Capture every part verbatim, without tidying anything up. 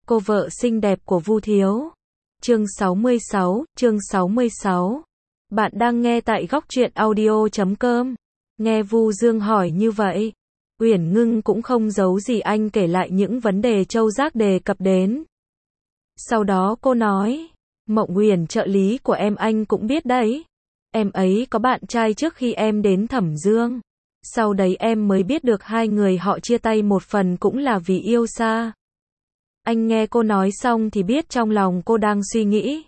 Cô vợ xinh đẹp của Vu Thiếu. Chương sáu mươi sáu, chương sáu mươi sáu. Bạn đang nghe tại góc truyện audio chấm com. Nghe Vu Dương hỏi như vậy, Uyển Ngưng cũng không giấu gì anh kể lại những vấn đề Châu Giác đề cập đến. Sau đó cô nói, Mộng Uyển trợ lý của em anh cũng biết đấy. Em ấy có bạn trai trước khi em đến Thẩm Dương. Sau đấy em mới biết được hai người họ chia tay một phần cũng là vì yêu xa. Anh nghe cô nói xong thì biết trong lòng cô đang suy nghĩ.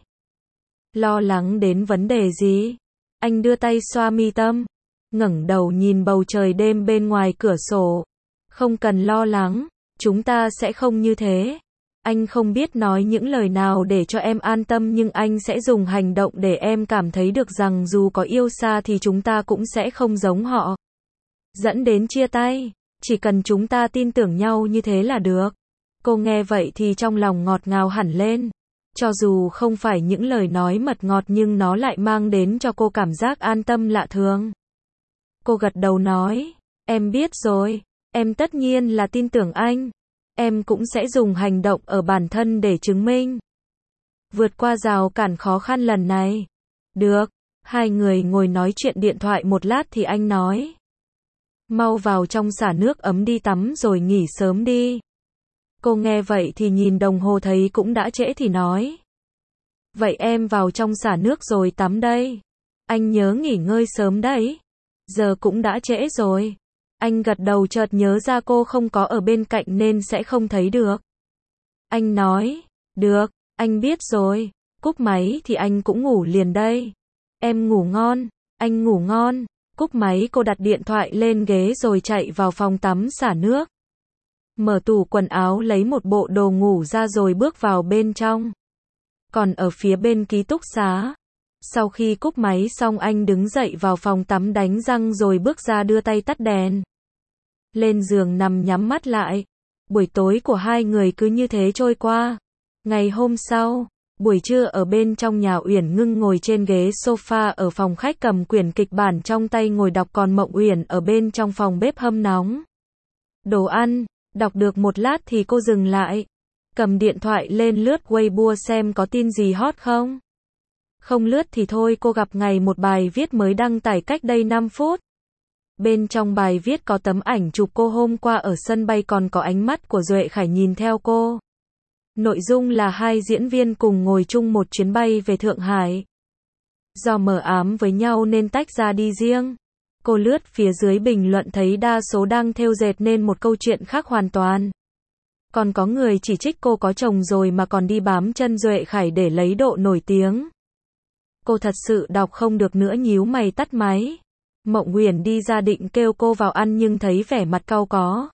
Lo lắng đến vấn đề gì? Anh đưa tay xoa mi tâm, ngẩng đầu nhìn bầu trời đêm bên ngoài cửa sổ. Không cần lo lắng, chúng ta sẽ không như thế. Anh không biết nói những lời nào để cho em an tâm, nhưng anh sẽ dùng hành động để em cảm thấy được rằng dù có yêu xa thì chúng ta cũng sẽ không giống họ. Dẫn đến chia tay, chỉ cần chúng ta tin tưởng nhau như thế là được. Cô nghe vậy thì trong lòng ngọt ngào hẳn lên. Cho dù không phải những lời nói mật ngọt nhưng nó lại mang đến cho cô cảm giác an tâm lạ thường. Cô gật đầu nói, em biết rồi, em tất nhiên là tin tưởng anh. Em cũng sẽ dùng hành động ở bản thân để chứng minh. Vượt qua rào cản khó khăn lần này. Được, hai người ngồi nói chuyện điện thoại một lát thì anh nói. Mau vào trong xả nước ấm đi tắm rồi nghỉ sớm đi. Cô nghe vậy thì nhìn đồng hồ thấy cũng đã trễ thì nói. Vậy em vào trong xả nước rồi tắm đây. Anh nhớ nghỉ ngơi sớm đấy. Giờ cũng đã trễ rồi. Anh gật đầu chợt nhớ ra cô không có ở bên cạnh nên sẽ không thấy được. Anh nói, được, anh biết rồi. Cúp máy thì anh cũng ngủ liền đây. Em ngủ ngon, anh ngủ ngon. Cúp máy cô đặt điện thoại lên ghế rồi chạy vào phòng tắm xả nước. Mở tủ quần áo lấy một bộ đồ ngủ ra rồi bước vào bên trong. Còn ở phía bên ký túc xá, sau khi cúp máy xong anh đứng dậy vào phòng tắm đánh răng rồi bước ra đưa tay tắt đèn. Lên giường nằm nhắm mắt lại. Buổi tối của hai người cứ như thế trôi qua. Ngày hôm sau, buổi trưa ở bên trong nhà, Uyển Ngưng ngồi trên ghế sofa ở phòng khách cầm quyển kịch bản trong tay ngồi đọc, còn Mộng Uyển ở bên trong phòng bếp hâm nóng đồ ăn. Đọc được một lát thì cô dừng lại, cầm điện thoại lên lướt Weibo xem có tin gì hot không. Không lướt thì thôi, cô gặp ngay một bài viết mới đăng tải cách đây năm phút. Bên trong bài viết có tấm ảnh chụp cô hôm qua ở sân bay, còn có ánh mắt của Duệ Khải nhìn theo cô. Nội dung là hai diễn viên cùng ngồi chung một chuyến bay về Thượng Hải. Do mờ ám với nhau nên tách ra đi riêng. Cô lướt phía dưới bình luận thấy đa số đang thêu dệt nên một câu chuyện khác hoàn toàn. Còn có người chỉ trích cô có chồng rồi mà còn đi bám chân Duệ Khải để lấy độ nổi tiếng. Cô thật sự đọc không được nữa, nhíu mày tắt máy. Mộng Uyển đi ra định kêu cô vào ăn nhưng thấy vẻ mặt cau có.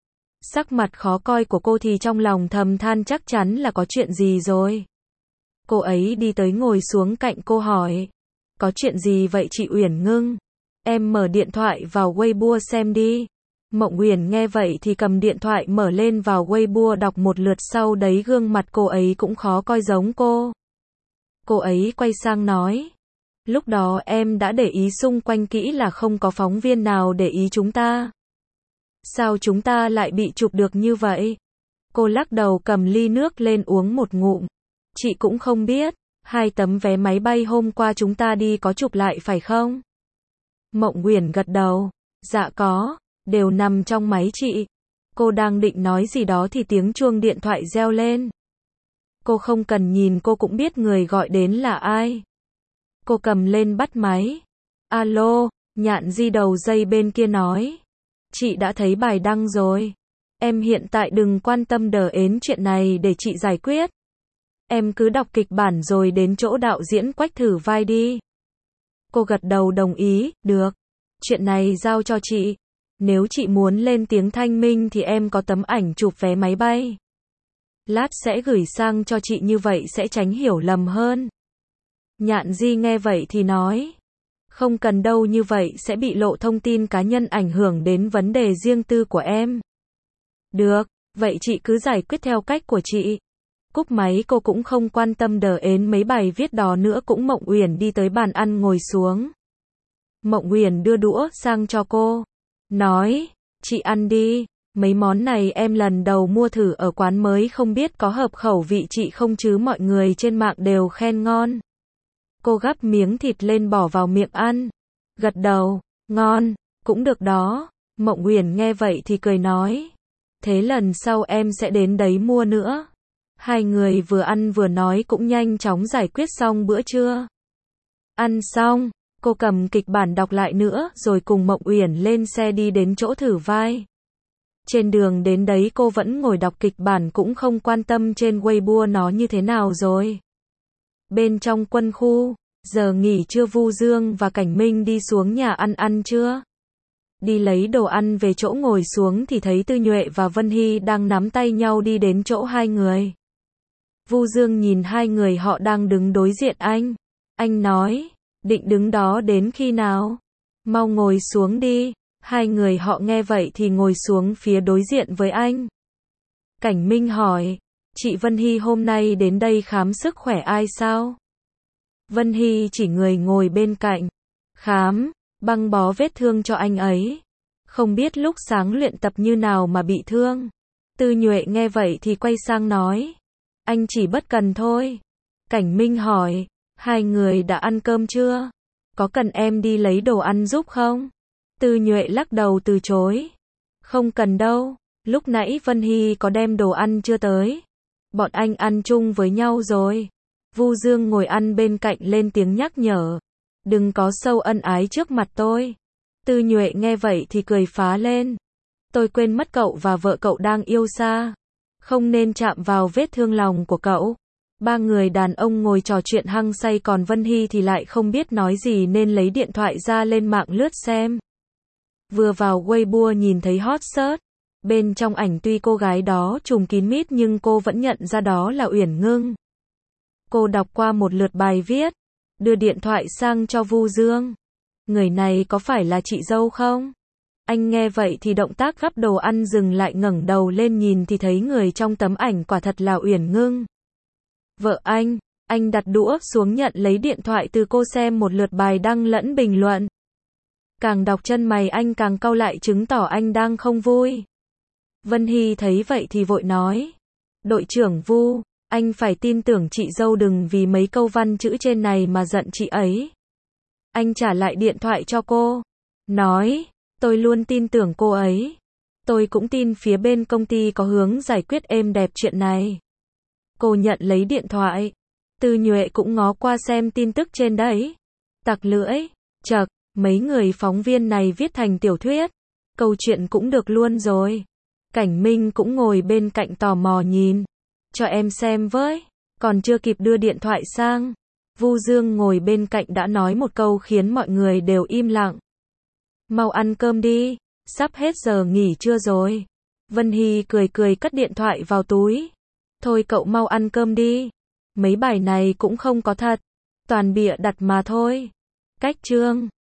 Sắc mặt khó coi của cô thì trong lòng thầm than chắc chắn là có chuyện gì rồi. Cô ấy đi tới ngồi xuống cạnh cô hỏi. Có chuyện gì vậy chị Uyển Ngưng? Em mở điện thoại vào Weibo xem đi. Mộng Uyển nghe vậy thì cầm điện thoại mở lên vào Weibo đọc một lượt, sau đấy gương mặt cô ấy cũng khó coi giống cô. Cô ấy quay sang nói. Lúc đó em đã để ý xung quanh kỹ là không có phóng viên nào để ý chúng ta. Sao chúng ta lại bị chụp được như vậy? Cô lắc đầu cầm ly nước lên uống một ngụm. Chị cũng không biết, hai tấm vé máy bay hôm qua chúng ta đi có chụp lại phải không? Mộng Uyển gật đầu. Dạ có, đều nằm trong máy chị. Cô đang định nói gì đó thì tiếng chuông điện thoại reo lên. Cô không cần nhìn cô cũng biết người gọi đến là ai. Cô cầm lên bắt máy. Alo, Nhạn Di đầu dây bên kia nói. Chị đã thấy bài đăng rồi. Em hiện tại đừng quan tâm đờ ến chuyện này để chị giải quyết. Em cứ đọc kịch bản rồi đến chỗ đạo diễn Quách thử vai đi. Cô gật đầu đồng ý, được. Chuyện này giao cho chị. Nếu chị muốn lên tiếng thanh minh thì em có tấm ảnh chụp vé máy bay. Lát sẽ gửi sang cho chị, như vậy sẽ tránh hiểu lầm hơn. Nhạn Di nghe vậy thì nói. Không cần đâu, như vậy sẽ bị lộ thông tin cá nhân ảnh hưởng đến vấn đề riêng tư của em. Được, vậy chị cứ giải quyết theo cách của chị. Cúp máy cô cũng không quan tâm đờ ến mấy bài viết đó nữa. Cũng Mộng Uyển đi tới bàn ăn ngồi xuống. Mộng Uyển đưa đũa sang cho cô. Nói, chị ăn đi. Mấy món này em lần đầu mua thử ở quán mới không biết có hợp khẩu vị chị không chứ mọi người trên mạng đều khen ngon. Cô gắp miếng thịt lên bỏ vào miệng ăn. Gật đầu, ngon, cũng được đó. Mộng Uyển nghe vậy thì cười nói. Thế lần sau em sẽ đến đấy mua nữa. Hai người vừa ăn vừa nói cũng nhanh chóng giải quyết xong bữa trưa. Ăn xong, cô cầm kịch bản đọc lại nữa rồi cùng Mộng Uyển lên xe đi đến chỗ thử vai. Trên đường đến đấy cô vẫn ngồi đọc kịch bản cũng không quan tâm trên Weibo nó như thế nào rồi. Bên trong quân khu, giờ nghỉ trưa Vu Dương và Cảnh Minh đi xuống nhà ăn ăn trưa. Đi lấy đồ ăn về chỗ ngồi xuống thì thấy Tư Nhuệ và Vân Hy đang nắm tay nhau đi đến chỗ hai người. Vu Dương nhìn hai người họ đang đứng đối diện anh. Anh nói, định đứng đó đến khi nào? Mau ngồi xuống đi. Hai người họ nghe vậy thì ngồi xuống phía đối diện với anh. Cảnh Minh hỏi, chị Vân Hy hôm nay đến đây khám sức khỏe ai sao? Vân Hy chỉ người ngồi bên cạnh. Khám, băng bó vết thương cho anh ấy. Không biết lúc sáng luyện tập như nào mà bị thương. Tư Nhuệ nghe vậy thì quay sang nói, anh chỉ bất cần thôi. Cảnh Minh hỏi, hai người đã ăn cơm chưa? Có cần em đi lấy đồ ăn giúp không? Tư Nhuệ lắc đầu từ chối. Không cần đâu, lúc nãy Vân Hy có đem đồ ăn chưa tới. Bọn anh ăn chung với nhau rồi. Vu Dương ngồi ăn bên cạnh lên tiếng nhắc nhở. Đừng có sâu ân ái trước mặt tôi. Tư Nhuệ nghe vậy thì cười phá lên. Tôi quên mất cậu và vợ cậu đang yêu xa. Không nên chạm vào vết thương lòng của cậu. Ba người đàn ông ngồi trò chuyện hăng say còn Vân Hy thì lại không biết nói gì nên lấy điện thoại ra lên mạng lướt xem. Vừa vào Weibo nhìn thấy hot search. Bên trong ảnh tuy cô gái đó trùm kín mít nhưng cô vẫn nhận ra đó là Uyển Ngưng. Cô đọc qua một lượt bài viết, đưa điện thoại sang cho Vu Dương. Người này có phải là chị dâu không? Anh nghe vậy thì động tác gắp đồ ăn dừng lại ngẩng đầu lên nhìn thì thấy người trong tấm ảnh quả thật là Uyển Ngưng. Vợ anh, anh đặt đũa xuống nhận lấy điện thoại từ cô xem một lượt bài đăng lẫn bình luận. Càng đọc chân mày anh càng cau lại chứng tỏ anh đang không vui. Vân Hy thấy vậy thì vội nói. Đội trưởng Vu, anh phải tin tưởng chị dâu đừng vì mấy câu văn chữ trên này mà giận chị ấy. Anh trả lại điện thoại cho cô. Nói, tôi luôn tin tưởng cô ấy. Tôi cũng tin phía bên công ty có hướng giải quyết êm đẹp chuyện này. Cô nhận lấy điện thoại. Tư Nhuệ cũng ngó qua xem tin tức trên đấy. Tặc lưỡi, chậc, mấy người phóng viên này viết thành tiểu thuyết. Câu chuyện cũng được luôn rồi. Cảnh Minh cũng ngồi bên cạnh tò mò nhìn. Cho em xem với. Còn chưa kịp đưa điện thoại sang. Vu Dương ngồi bên cạnh đã nói một câu khiến mọi người đều im lặng. Mau ăn cơm đi. Sắp hết giờ nghỉ trưa rồi. Vân Hy cười cười cất điện thoại vào túi. Thôi cậu mau ăn cơm đi. Mấy bài này cũng không có thật. Toàn bịa đặt mà thôi. Cách chương